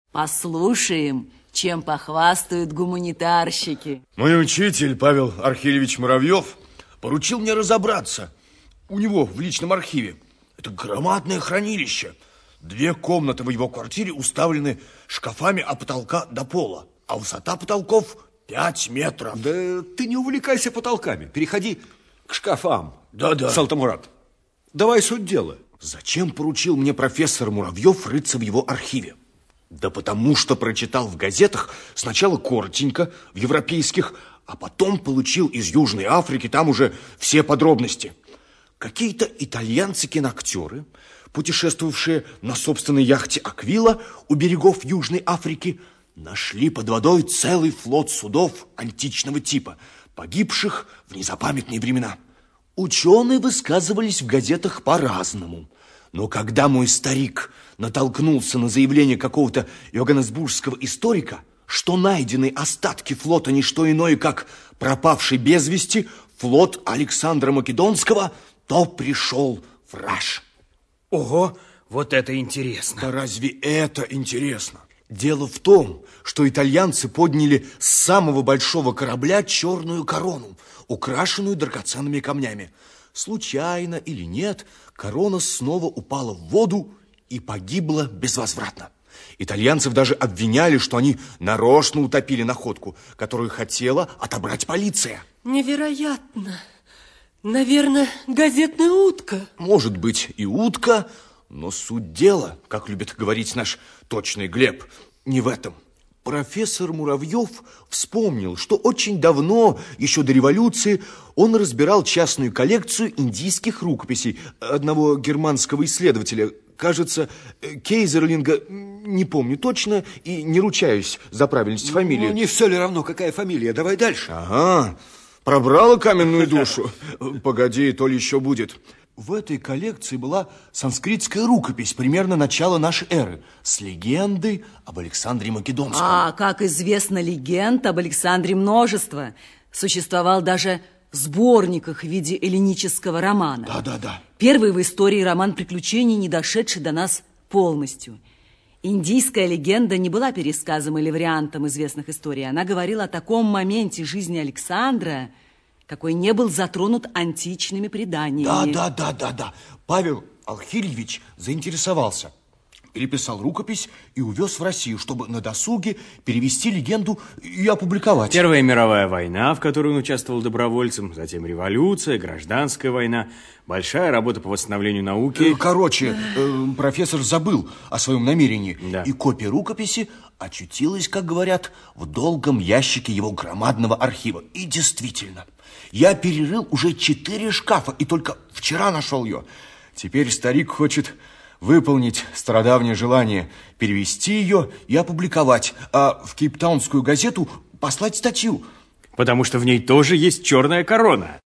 Послушаем, чем похвастают гуманитарщики. Мой учитель Павел Архильевич Муравьев поручил мне разобраться у него в личном архиве. Это громадное хранилище. 2 комнаты в его квартире уставлены шкафами от потолка до пола, а высота потолков 5 метров. Да ты не увлекайся потолками, переходи к шкафам. Да-да. Салтамурат, давай суть дела. Зачем поручил мне профессор Муравьев рыться в его архиве? Да потому что прочитал в газетах сначала коротенько, в европейских, а потом получил из Южной Африки там уже все подробности. Какие-то итальянцы-киноактеры, путешествовавшие на собственной яхте «Аквила» у берегов Южной Африки, нашли под водой целый флот судов античного типа, погибших в незапамятные времена. Ученые высказывались в газетах по-разному. Но когда мой старик натолкнулся на заявление какого-то йоганнесбургского историка, что найдены остатки флота не что иное, как пропавший без вести флот Александра Македонского, то пришел в раж. Ого, вот это интересно. Да разве это интересно? Дело в том, что итальянцы подняли с самого большого корабля черную корону, украшенную драгоценными камнями. Случайно или нет, корона снова упала в воду и погибла безвозвратно. Итальянцев даже обвиняли, что они нарочно утопили находку, которую хотела отобрать полиция. Невероятно. Наверное, газетная утка. Может быть и утка, но суть дела, как любит говорить наш точный Глеб, не в этом. Профессор Муравьев вспомнил, что очень давно, еще до революции, он разбирал частную коллекцию индийских рукописей одного германского исследователя, кажется, Кейзерлинга, не помню точно и не ручаюсь за правильность фамилии. Ну, не все ли равно, какая фамилия? Давай дальше. Ага, пробрала каменную душу. Погоди, то ли еще будет. В этой коллекции была санскритская рукопись примерно начала нашей эры с легендой об Александре Македонском. А, как известно, легенд об Александре множество. Существовал даже в сборниках в виде эллинического романа. Да. Первый в истории роман приключений, не дошедший до нас полностью. Индийская легенда не была пересказом или вариантом известных историй. Она говорила о таком моменте жизни Александра, какой не был затронут античными преданиями. Да. Павел Архильевич заинтересовался. Переписал рукопись и увез в Россию, чтобы на досуге перевести легенду и опубликовать. Первая мировая война, в которой он участвовал добровольцем, затем революция, гражданская война, большая работа по восстановлению науки. Короче, профессор забыл о своем намерении, да. И копия рукописи очутилась, как говорят, в долгом ящике его громадного архива. И действительно, я перерыл уже 4 шкафа и только вчера нашел ее. Теперь старик хочет выполнить стародавнее желание, перевести ее и опубликовать, а в кейптаунскую газету послать статью. Потому что в ней тоже есть черная корона.